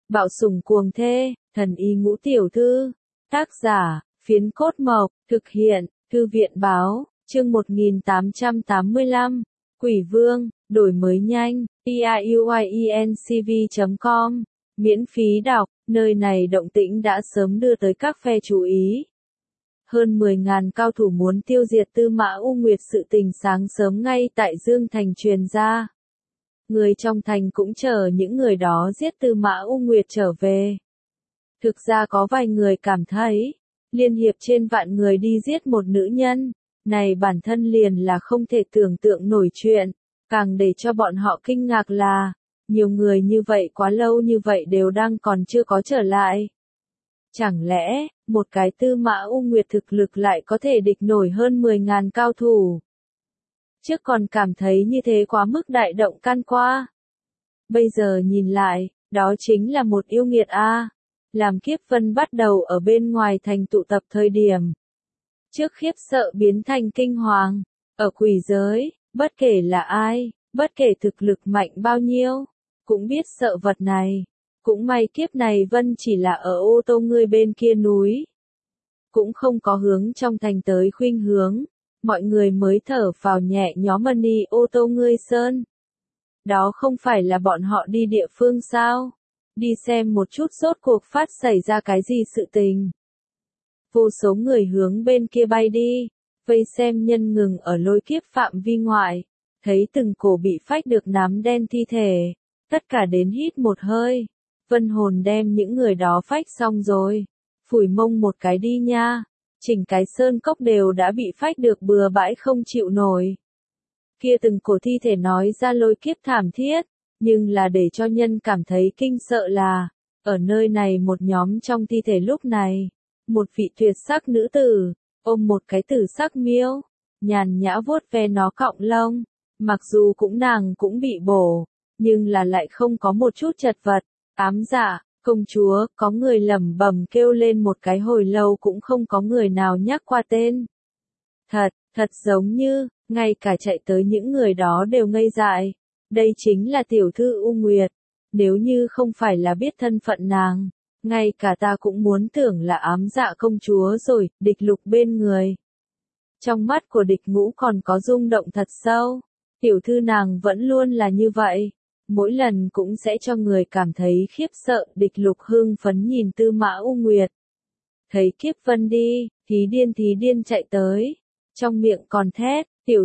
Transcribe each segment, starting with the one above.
Bạo sủng cuồng thê, thần y ngũ tiểu thư. Tác giả, Phiến Cốt Mộc, thực hiện, Thư viện báo, chương 1885, Quỷ Vương, đổi mới nhanh, auiencv.com, miễn phí đọc, nơi này động tĩnh đã sớm đưa tới các phe chú ý. Hơn 10.000 cao thủ muốn tiêu diệt Tư Mã U Nguyệt, sự tình sáng sớm ngay tại Dương Thành truyền ra. Người trong thành cũng chờ những người đó giết Tư Mã U Nguyệt trở về. Thực ra có vài người cảm thấy, liên hiệp trên vạn người đi giết một nữ nhân, này bản thân liền là không thể tưởng tượng nổi chuyện, càng để cho bọn họ kinh ngạc là, nhiều người như vậy quá lâu như vậy đều đang còn chưa có trở lại. Chẳng lẽ, một cái Tư Mã U Nguyệt thực lực lại có thể địch nổi hơn 10.000 cao thủ? Trước còn cảm thấy như thế quá mức đại động can qua. Bây giờ nhìn lại, đó chính là một yêu nghiệt a. Làm Kiếp Vân bắt đầu ở bên ngoài thành tụ tập thời điểm. Trước khiếp sợ biến thành kinh hoàng, ở quỷ giới, bất kể là ai, bất kể thực lực mạnh bao nhiêu, cũng biết sợ vật này. Cũng may kiếp này Vân chỉ là ở ô tô ngươi bên kia núi. Cũng không có hướng trong thành tới khuynh hướng, mọi người mới thở phào nhẹ nhõm đi ô tô ngươi sơn. Đó không phải là bọn họ đi địa phương sao? Đi xem một chút rốt cuộc phát xảy ra cái gì sự tình. Vô số người hướng bên kia bay đi, vây xem nhân ngừng ở lôi kiếp phạm vi ngoại, thấy từng cổ bị phách được nám đen thi thể, tất cả đến hít một hơi. Vân hồn đem những người đó phách xong rồi, phủi mông một cái đi nha, chỉnh cái sơn cốc đều đã bị phách được bừa bãi không chịu nổi. Kia từng cổ thi thể nói ra lôi kiếp thảm thiết, nhưng là để cho nhân cảm thấy kinh sợ là, ở nơi này một nhóm trong thi thể lúc này, một vị tuyệt sắc nữ tử, ôm một cái tử sắc miêu, nhàn nhã vuốt ve nó cọng lông, mặc dù nàng cũng bị bổ, nhưng là lại không có một chút chật vật. Ám Dạ, công chúa, có người lẩm bẩm kêu lên một cái hồi lâu cũng không có người nào nhắc qua tên. Thật giống như, ngay cả chạy tới những người đó đều ngây dại. Đây chính là tiểu thư U Nguyệt. Nếu như không phải là biết thân phận nàng, ngay cả ta cũng muốn tưởng là Ám Dạ công chúa rồi, Địch Lục bên người. Trong mắt của Địch Ngũ còn có rung động thật sâu. Tiểu thư nàng vẫn luôn là như vậy. Mỗi lần cũng sẽ cho người cảm thấy khiếp sợ. Địch Lục hưng phấn nhìn Tư Mã U Nguyệt. Thấy Kiếp Vân đi, thí điên chạy tới. Trong miệng còn thét, tiểu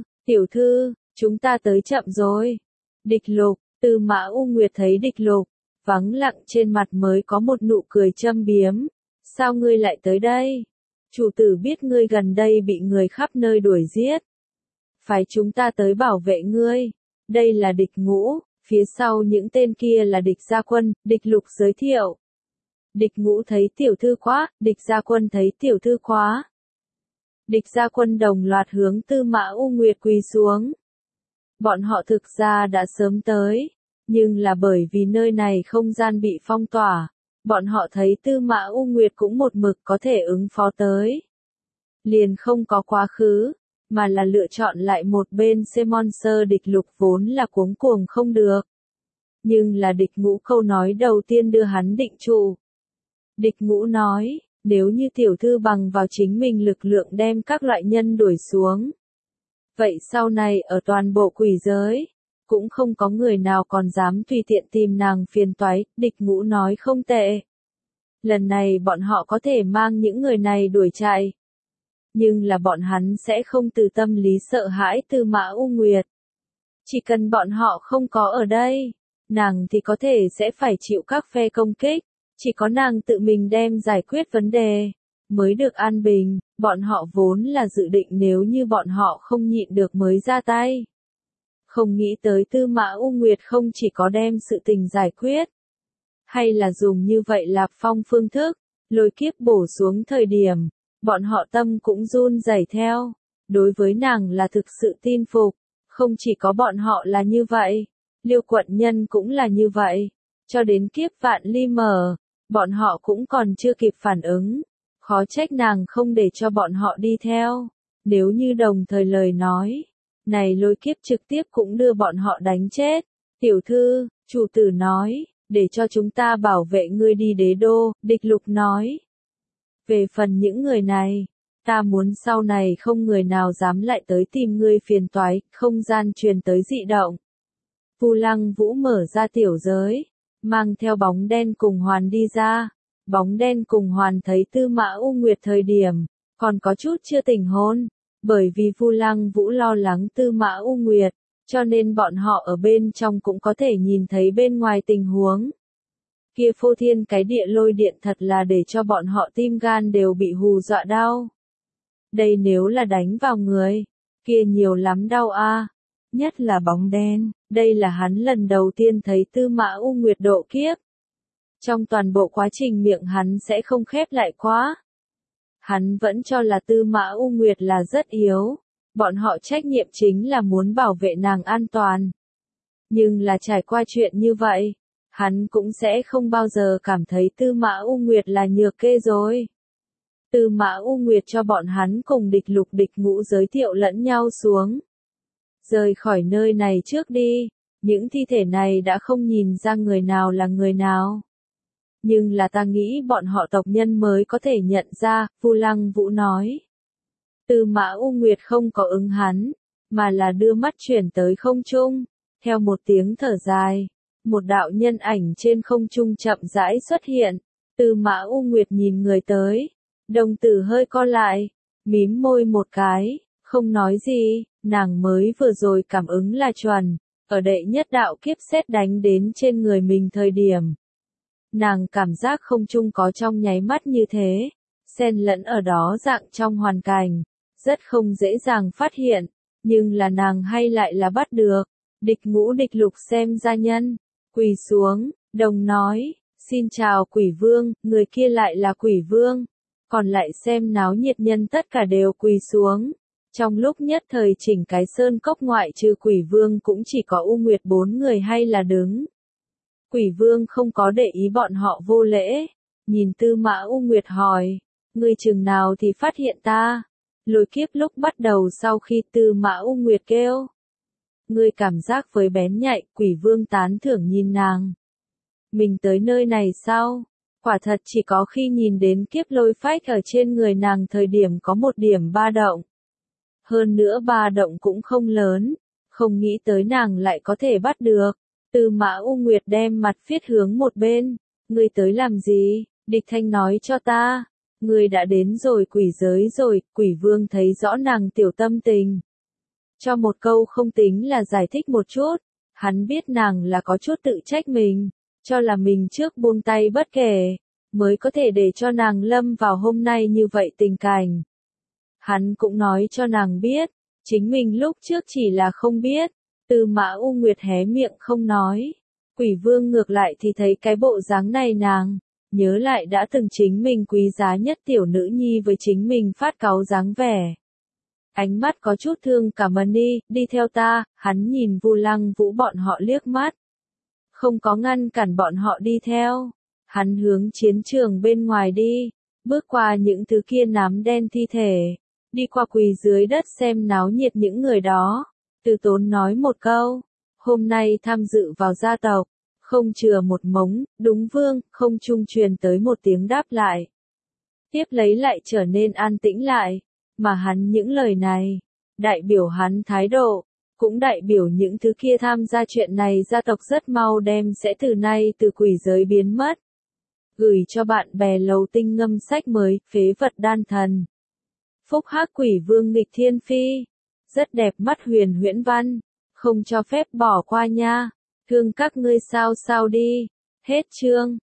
thư, chúng ta tới chậm rồi. Địch Lục, Tư Mã U Nguyệt thấy Địch Lục, vắng lặng trên mặt mới có một nụ cười châm biếm. Sao ngươi lại tới đây? Chủ tử biết ngươi gần đây bị người khắp nơi đuổi giết. Phải chúng ta tới bảo vệ ngươi. Đây là Địch Ngũ. Phía sau những tên kia là Địch Gia Quân, Địch Lục giới thiệu. Địch Ngũ thấy tiểu thư quá, Địch Gia Quân thấy tiểu thư quá. Địch Gia Quân đồng loạt hướng Tư Mã U Nguyệt quỳ xuống. Bọn họ thực ra đã sớm tới, nhưng là bởi vì nơi này không gian bị phong tỏa, bọn họ thấy Tư Mã U Nguyệt cũng một mực có thể ứng phó tới. Liền không có quá khứ, mà là lựa chọn lại một bên Monster. Địch Lục vốn là cuống cuồng không được. Nhưng là Địch Ngũ câu nói đầu tiên đưa hắn định trụ. Địch Ngũ nói, nếu như tiểu thư bằng vào chính mình lực lượng đem các loại nhân đuổi xuống. Vậy sau này ở toàn bộ quỷ giới, cũng không có người nào còn dám tùy tiện tìm nàng phiền toái. Địch Ngũ nói không tệ. Lần này bọn họ có thể mang những người này đuổi chạy. Nhưng là bọn hắn sẽ không từ tâm lý sợ hãi Tư Mã U Nguyệt. Chỉ cần bọn họ không có ở đây, nàng thì có thể sẽ phải chịu các phe công kích. Chỉ có nàng tự mình đem giải quyết vấn đề, mới được an bình. Bọn họ vốn là dự định nếu như bọn họ không nhịn được mới ra tay. Không nghĩ tới Tư Mã U Nguyệt không chỉ có đem sự tình giải quyết, hay là dùng như vậy Lạp Phong phương thức, lôi kiếp bổ xuống thời điểm. Bọn họ tâm cũng run rẩy theo, đối với nàng là thực sự tin phục, không chỉ có bọn họ là như vậy, Liêu quận nhân cũng là như vậy, cho đến kiếp vạn ly mở, bọn họ cũng còn chưa kịp phản ứng, khó trách nàng không để cho bọn họ đi theo, nếu như đồng thời lời nói, này lôi kiếp trực tiếp cũng đưa bọn họ đánh chết. Tiểu thư, chủ tử nói, để cho chúng ta bảo vệ ngươi đi đế đô, địch lục nói. Về phần những người này, ta muốn sau này không người nào dám lại tới tìm ngươi phiền toái, không gian truyền tới dị động. Vu Lăng Vũ mở ra tiểu giới, mang theo bóng đen cùng Hoàn đi ra. Bóng đen cùng Hoàn thấy Tư Mã U Nguyệt thời điểm, còn có chút chưa tỉnh hồn, bởi vì Vu Lăng Vũ lo lắng Tư Mã U Nguyệt, cho nên bọn họ ở bên trong cũng có thể nhìn thấy bên ngoài tình huống. Kia phô thiên cái địa lôi điện thật là để cho bọn họ tim gan đều bị hù dọa đau. Đây nếu là đánh vào người, kia nhiều lắm đau a. Nhất là bóng đen, đây là hắn lần đầu tiên thấy Tư Mã U Nguyệt độ kiếp. Trong toàn bộ quá trình miệng hắn sẽ không khép lại quá. Hắn vẫn cho là Tư Mã U Nguyệt là rất yếu, bọn họ trách nhiệm chính là muốn bảo vệ nàng an toàn. Nhưng là trải qua chuyện như vậy, hắn cũng sẽ không bao giờ cảm thấy Tư Mã U Nguyệt là nhược kê rồi. Tư Mã U Nguyệt cho bọn hắn cùng địch lục địch ngũ giới thiệu lẫn nhau xuống. Rời khỏi nơi này trước đi, những thi thể này đã không nhìn ra người nào là người nào. Nhưng là ta nghĩ bọn họ tộc nhân mới có thể nhận ra, Vu Lăng Vũ nói. Tư Mã U Nguyệt không có ứng hắn, mà là đưa mắt chuyển tới không trung. Theo một tiếng thở dài, một đạo nhân ảnh trên không trung chậm rãi xuất hiện. Tư Mã U Nguyệt nhìn người tới, đồng tử hơi co lại, mím môi một cái, không nói gì, nàng mới vừa rồi cảm ứng là chuẩn, ở đệ nhất đạo kiếp sét đánh đến trên người mình thời điểm. Nàng cảm giác không trung có trong nháy mắt như thế, xen lẫn ở đó dạng trong hoàn cảnh, rất không dễ dàng phát hiện, nhưng là nàng hay lại là bắt được. Địch ngũ địch lục xem gia nhân, quỳ xuống, đồng nói, xin chào quỷ vương, người kia lại là quỷ vương, còn lại xem náo nhiệt nhân tất cả đều quỳ xuống. Trong lúc nhất thời chỉnh cái sơn cốc ngoại trừ quỷ vương cũng chỉ có U Nguyệt 4 người hay là đứng. Quỷ vương không có để ý bọn họ vô lễ, nhìn Tư Mã U Nguyệt hỏi, ngươi chừng nào thì phát hiện ta? Lôi kiếp lúc bắt đầu sau khi Tư Mã U Nguyệt kêu. Ngươi cảm giác với bén nhạy, quỷ vương tán thưởng nhìn nàng. Mình tới nơi này sao? Quả thật chỉ có khi nhìn đến kiếp lôi phách ở trên người nàng thời điểm có một điểm ba động. Hơn nữa ba động cũng không lớn, không nghĩ tới nàng lại có thể bắt được. Tư Mã U Nguyệt đem mặt phiết hướng một bên, ngươi tới làm gì? Địch Thanh nói cho ta, ngươi đã đến rồi quỷ giới rồi, quỷ vương thấy rõ nàng tiểu tâm tình. Cho một câu không tính là giải thích một chút, hắn biết nàng là có chút tự trách mình, cho là mình trước buông tay bất kể, mới có thể để cho nàng lâm vào hôm nay như vậy tình cảnh. Hắn cũng nói cho nàng biết, chính mình lúc trước chỉ là không biết. Tư Mã U Nguyệt hé miệng không nói. Quỷ vương ngược lại thì thấy cái bộ dáng này nàng, nhớ lại đã từng chính mình quý giá nhất tiểu nữ nhi với chính mình phát cáu dáng vẻ. Ánh mắt có chút thương cảm đi theo ta, hắn nhìn Vu Lăng Vũ bọn họ liếc mắt. Không có ngăn cản bọn họ đi theo. Hắn hướng chiến trường bên ngoài đi, bước qua những thứ kia nám đen thi thể, đi qua quỳ dưới đất xem náo nhiệt những người đó. Từ Tốn nói một câu, hôm nay tham dự vào gia tộc, không chừa một mống, đúng vương, không trung truyền tới một tiếng đáp lại. Tiếp lấy lại trở nên an tĩnh lại, mà hắn những lời này, đại biểu hắn thái độ, cũng đại biểu những thứ kia tham gia chuyện này gia tộc rất mau đem sẽ từ nay từ quỷ giới biến mất. Gửi cho bạn bè Lầu Tinh ngâm sách mới, phế vật đan thần. Phúc hắc quỷ vương nghịch thiên phi. Rất đẹp mắt huyền huyễn văn, không cho phép bỏ qua nha. Thương các ngươi sao đi. Hết chương.